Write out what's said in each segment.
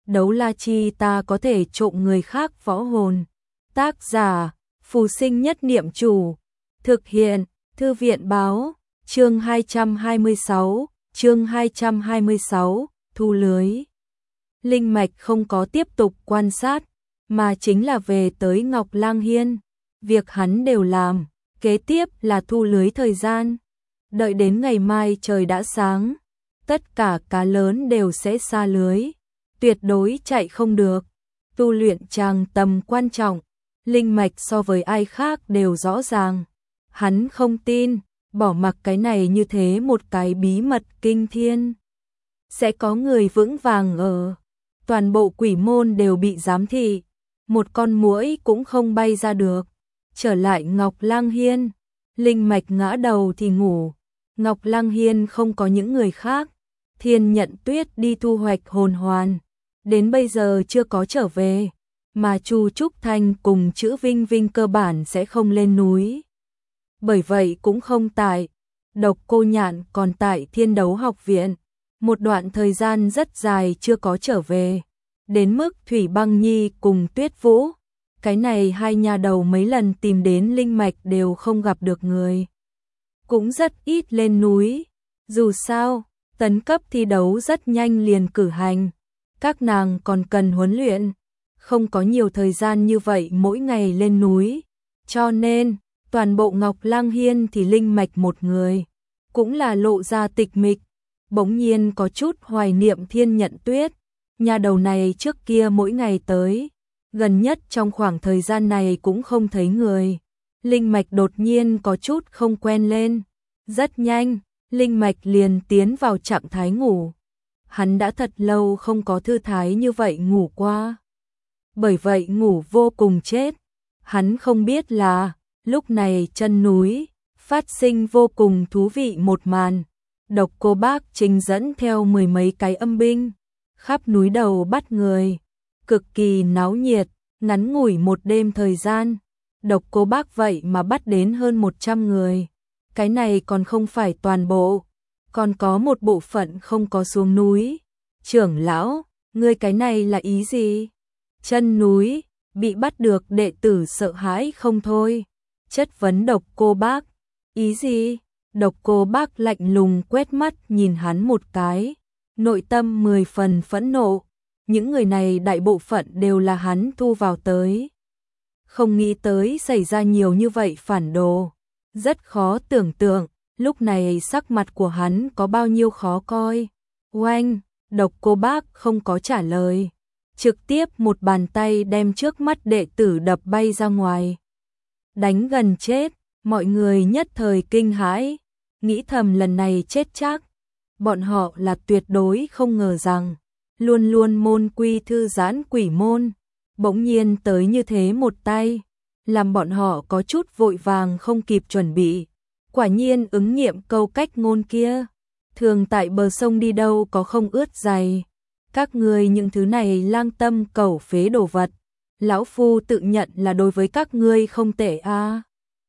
đấu la chi ta có thể trộm người khác võ hồn. Tác giả, Phù Sinh Nhất Niệm Chủ. Thực hiện, Thư viện báo, chương 226, thu lưới. Linh Mạch không có tiếp tục quan sát, mà chính là về tới Ngọc Lang Hiên. Việc hắn đều làm, kế tiếp là thu lưới thời gian. Đợi đến ngày mai trời đã sáng, tất cả cá lớn đều sẽ sa lưới, tuyệt đối chạy không được. Tu luyện tràng tầm quan trọng, Linh Mạch so với ai khác đều rõ ràng. Hắn không tin, bỏ mặc cái này như thế một cái bí mật kinh thiên. Sẽ có người vững vàng ở. Toàn bộ quỷ môn đều bị giám thị, một con muỗi cũng không bay ra được. Trở lại Ngọc Lang Hiên, Linh Mạch ngã đầu thì ngủ. Ngọc Lang Hiên không có những người khác. Thiên Nhận Tuyết đi thu hoạch hồn hoàn, đến bây giờ chưa có trở về, mà Chu Trúc Thanh cùng Chữ Vinh Vinh cơ bản sẽ không lên núi. Bởi vậy cũng không tại, Độc Cô Nhạn còn tại Thiên Đấu Học Viện, một đoạn thời gian rất dài chưa có trở về. Đến mức Thủy Băng Nhi cùng Tuyết Vũ, cái này hai nhà đầu mấy lần tìm đến Linh Mạch đều không gặp được người. Cũng rất ít lên núi, dù sao, tấn cấp thi đấu rất nhanh liền cử hành. Các nàng còn cần huấn luyện, không có nhiều thời gian như vậy mỗi ngày lên núi. Cho nên, toàn bộ Ngọc Lang Hiên thì Linh Mạch một người, cũng là lộ ra tịch mịch. Bỗng nhiên có chút hoài niệm Thiên Nhận Tuyết, nhà đầu này trước kia mỗi ngày tới, gần nhất trong khoảng thời gian này cũng không thấy người. Linh Mạch đột nhiên có chút không quen lên, rất nhanh, Linh Mạch liền tiến vào trạng thái ngủ. Hắn đã thật lâu không có thư thái như vậy ngủ qua. Bởi vậy ngủ vô cùng chết. Hắn không biết là, lúc này chân núi, phát sinh vô cùng thú vị một màn. Độc Cô Bác trình dẫn theo mười mấy cái âm binh, khắp núi đầu bắt người. Cực kỳ náo nhiệt, ngắn ngủi một đêm thời gian. Độc Cô Bác vậy mà bắt đến hơn 100 người. Cái này còn không phải toàn bộ, còn có một bộ phận không có xuống núi. Trưởng lão, ngươi cái này là ý gì? Chân núi, bị bắt được đệ tử sợ hãi không thôi. Chất vấn Độc Cô Bác, ý gì? Độc Cô Bác lạnh lùng quét mắt nhìn hắn một cái, nội tâm 10 phần phẫn nộ. Những người này đại bộ phận đều là hắn thu vào tới. Không nghĩ tới xảy ra nhiều như vậy phản đồ. Rất khó tưởng tượng, lúc này sắc mặt của hắn có bao nhiêu khó coi. Oanh, Độc Cô Bác không có trả lời. Trực tiếp một bàn tay đem trước mắt đệ tử đập bay ra ngoài. Đánh gần chết, mọi người nhất thời kinh hãi, nghĩ thầm lần này chết chắc. Bọn họ là tuyệt đối không ngờ rằng, luôn luôn môn quy thư giãn quỷ môn, bỗng nhiên tới như thế một tay, làm bọn họ có chút vội vàng không kịp chuẩn bị. Quả nhiên ứng nghiệm câu cách ngôn kia, thường tại bờ sông đi đâu có không ướt giày. Các ngươi những thứ này lang tâm cẩu phế đồ vật, lão phu tự nhận là đối với các ngươi không tệ a.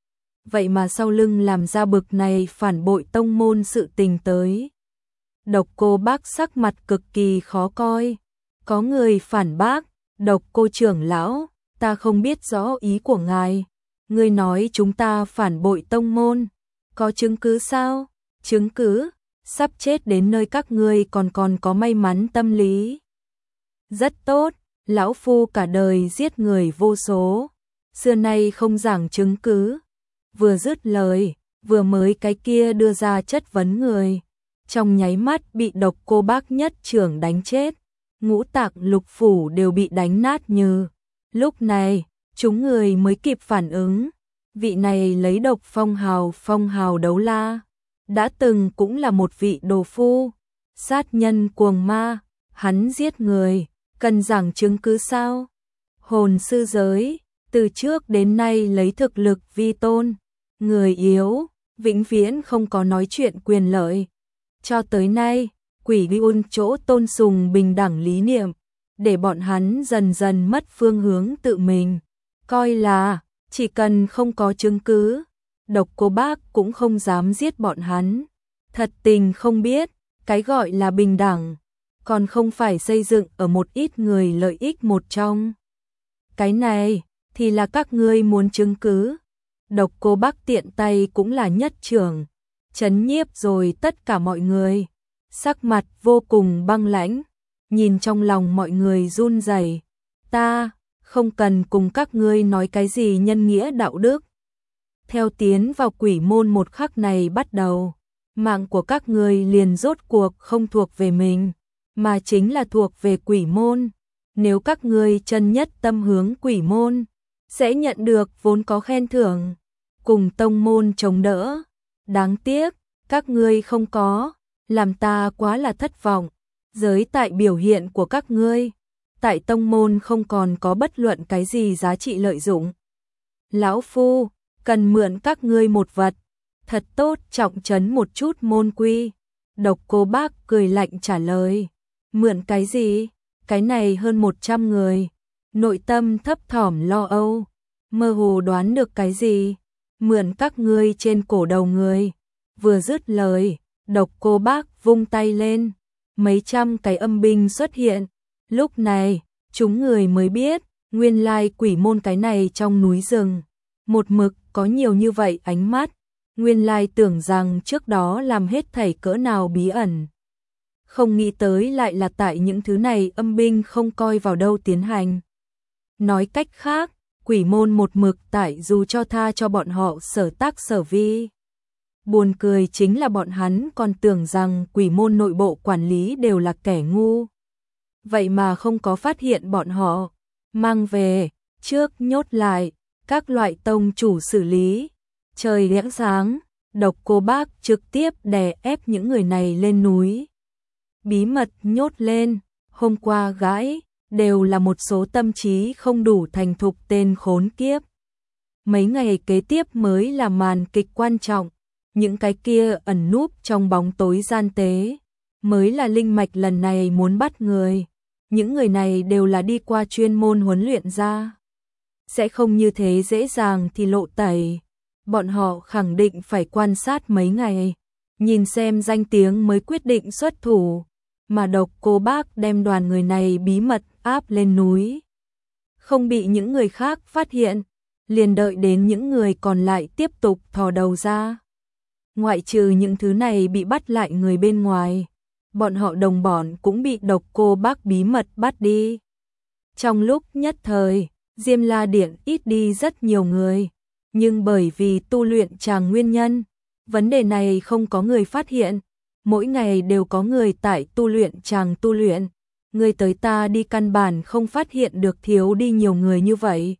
Vậy mà sau lưng làm ra bực này phản bội tông môn sự tình tới. Độc Cô Bác sắc mặt cực kỳ khó coi. Có người phản bác, Độc Cô trưởng lão, ta không biết rõ ý của ngài. Ngươi nói chúng ta phản bội tông môn, có chứng cứ sao? Chứng cứ? Sắp chết đến nơi các ngươi còn có may mắn tâm lý. Rất tốt, lão phu cả đời giết người vô số, xưa nay không giảng chứng cứ. Vừa dứt lời, vừa mới cái kia đưa ra chất vấn người, trong nháy mắt bị Độc Cô Bác nhất trưởng đánh chết. Ngũ tạng lục phủ đều bị đánh nát như. Lúc này, chúng người mới kịp phản ứng. Vị này lấy độc phong hào đấu la, đã từng cũng là một vị đồ phu, sát nhân cuồng ma. Hắn giết người, cần giảng chứng cứ sao? Hồn sư giới, từ trước đến nay lấy thực lực vi tôn, người yếu, vĩnh viễn không có nói chuyện quyền lợi. Cho tới nay, quỷ Điun chỗ tôn sùng bình đẳng lý niệm, để bọn hắn dần dần mất phương hướng tự mình, coi là chỉ cần không có chứng cứ, Độc Cô Bác cũng không dám giết bọn hắn. Thật tình không biết, cái gọi là bình đẳng, còn không phải xây dựng ở một ít người lợi ích một trong. Cái này thì là các ngươi muốn chứng cứ. Độc Cô Bác tiện tay cũng là nhất trưởng, trấn nhiếp rồi tất cả mọi người. Sắc mặt vô cùng băng lãnh, nhìn trong lòng mọi người run rẩy. Ta không cần cùng các ngươi nói cái gì nhân nghĩa đạo đức. Theo tiến vào quỷ môn một khắc này bắt đầu, mạng của các ngươi liền rốt cuộc không thuộc về mình, mà chính là thuộc về quỷ môn. Nếu các ngươi chân nhất tâm hướng quỷ môn, sẽ nhận được vốn có khen thưởng, cùng tông môn chống đỡ. Đáng tiếc, các ngươi không có, làm ta quá là thất vọng. Giới tại biểu hiện của các ngươi, tại tông môn không còn có bất luận cái gì giá trị lợi dụng. Lão phu cần mượn các ngươi một vật, thật tốt trọng trấn một chút môn quy. Độc Cô Bác cười lạnh trả lời. Mượn cái gì? Cái này hơn 100 người, nội tâm thấp thỏm lo âu, mơ hồ đoán được cái gì. Mượn các ngươi trên cổ đầu người. Vừa dứt lời, Độc Cô Bác vung tay lên, mấy trăm cái âm binh xuất hiện. Lúc này, chúng người mới biết, nguyên lai quỷ môn cái này trong núi rừng, một mực có nhiều như vậy ánh mắt. Nguyên lai tưởng rằng trước đó làm hết thảy cỡ nào bí ẩn. Không nghĩ tới lại là tại những thứ này âm binh không coi vào đâu tiến hành. Nói cách khác, quỷ môn một mực tại dù cho tha cho bọn họ sở tác sở vi. Buồn cười chính là bọn hắn còn tưởng rằng quỷ môn nội bộ quản lý đều là kẻ ngu. Vậy mà không có phát hiện bọn họ, mang về, trước nhốt lại, các loại tông chủ xử lý. Trời lẽ sáng, Độc Cô Bác trực tiếp đè ép những người này lên núi. Bí mật nhốt lên, hôm qua gãi, đều là một số tâm trí không đủ thành thục tên khốn kiếp. Mấy ngày kế tiếp mới là màn kịch quan trọng, những cái kia ẩn núp trong bóng tối gian tế, mới là linh mạch lần này muốn bắt người. Những người này đều là đi qua chuyên môn huấn luyện ra. Sẽ không như thế dễ dàng thì lộ tẩy. Bọn họ khẳng định phải quan sát mấy ngày, nhìn xem danh tiếng mới quyết định xuất thủ. Mà Độc Cô Bác đem đoàn người này bí mật áp lên núi, không bị những người khác phát hiện, liền đợi đến những người còn lại tiếp tục thò đầu ra. Ngoại trừ những thứ này bị bắt lại người bên ngoài, bọn họ đồng bọn cũng bị Độc Cô Bác bí mật bắt đi. Trong lúc nhất thời, Diêm La Điện ít đi rất nhiều người, nhưng bởi vì tu luyện tràng nguyên nhân, vấn đề này không có người phát hiện. Mỗi ngày đều có người tại tu luyện tràng tu luyện, người tới ta đi căn bản không phát hiện được thiếu đi nhiều người như vậy.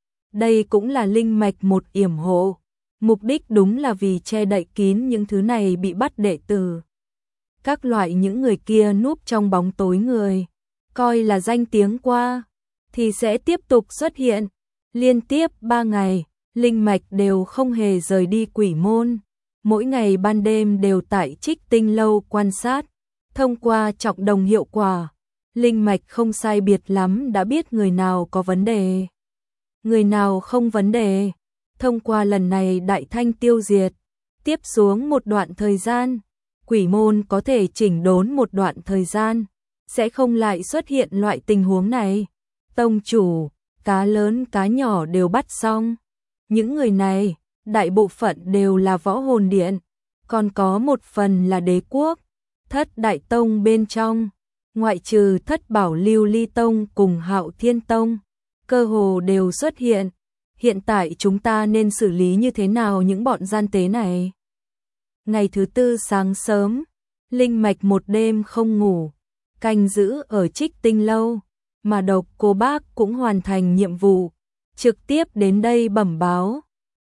Đây cũng là linh mạch một yểm hộ, mục đích đúng là vì che đậy kín những thứ này bị bắt đệ tử. Các loại những người kia núp trong bóng tối người, coi là danh tiếng qua, thì sẽ tiếp tục xuất hiện. Liên tiếp 3 ngày, linh mạch đều không hề rời đi quỷ môn. Mỗi ngày ban đêm đều tại Trích Tinh lâu quan sát, thông qua trọng đồng hiệu quả, linh mạch không sai biệt lắm đã biết người nào có vấn đề, người nào không vấn đề. Thông qua lần này đại thanh tiêu diệt, tiếp xuống một đoạn thời gian, quỷ môn có thể chỉnh đốn một đoạn thời gian, sẽ không lại xuất hiện loại tình huống này. Tông chủ, cá lớn cá nhỏ đều bắt xong. Những người này đại bộ phận đều là võ hồn điện, còn có một phần là đế quốc, thất đại tông bên trong, ngoại trừ thất bảo lưu ly tông cùng hạo thiên tông, cơ hồ đều xuất hiện. Hiện tại chúng ta nên xử lý như thế nào những bọn gian tế này? Ngày thứ tư sáng sớm, linh mạch một đêm không ngủ, canh giữ ở Trích Tinh lâu, mà Độc Cô Bác cũng hoàn thành nhiệm vụ, trực tiếp đến đây bẩm báo.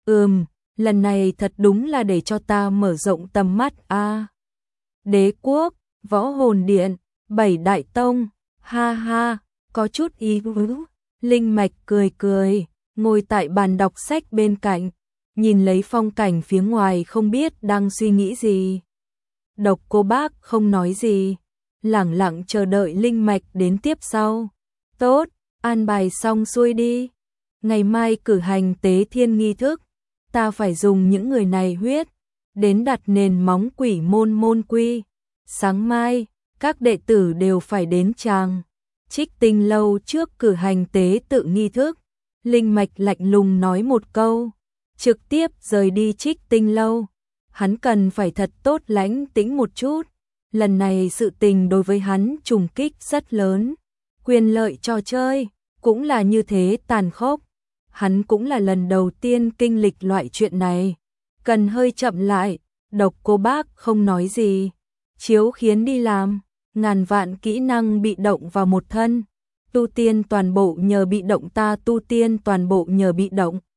Lần này thật đúng là để cho ta mở rộng tầm mắt a. Đế quốc, võ hồn điện, 7 đại tông, ha ha, có chút ý tứ. Linh mạch cười cười, ngồi tại bàn đọc sách bên cạnh, nhìn lấy phong cảnh phía ngoài không biết đang suy nghĩ gì. Độc Cô Bác không nói gì, lẳng lặng chờ đợi linh mạch đến tiếp sau. Tốt, an bài xong xuôi đi. Ngày mai cử hành tế thiên nghi thức, ta phải dùng những người này huyết đến đặt nền móng quỷ môn môn quy. Sáng mai, các đệ tử đều phải đến Tràng Trích Tinh lâu trước cử hành tế tự nghi thức. Linh Mạch lạnh lùng nói một câu, trực tiếp rời đi Trích Tinh lâu. Hắn cần phải thật tốt lãnh tĩnh một chút. Lần này sự tình đối với hắn trùng kích rất lớn. Quyền lợi trò chơi cũng là như thế tàn khốc. Hắn cũng là lần đầu tiên kinh lịch loại chuyện này. Cần hơi chậm lại. Độc Cô Bác không nói gì, chiếu khiến đi làm. Ngàn vạn kỹ năng bị động vào một thân. Tu tiên toàn bộ nhờ bị động, ta tu tiên toàn bộ nhờ bị động.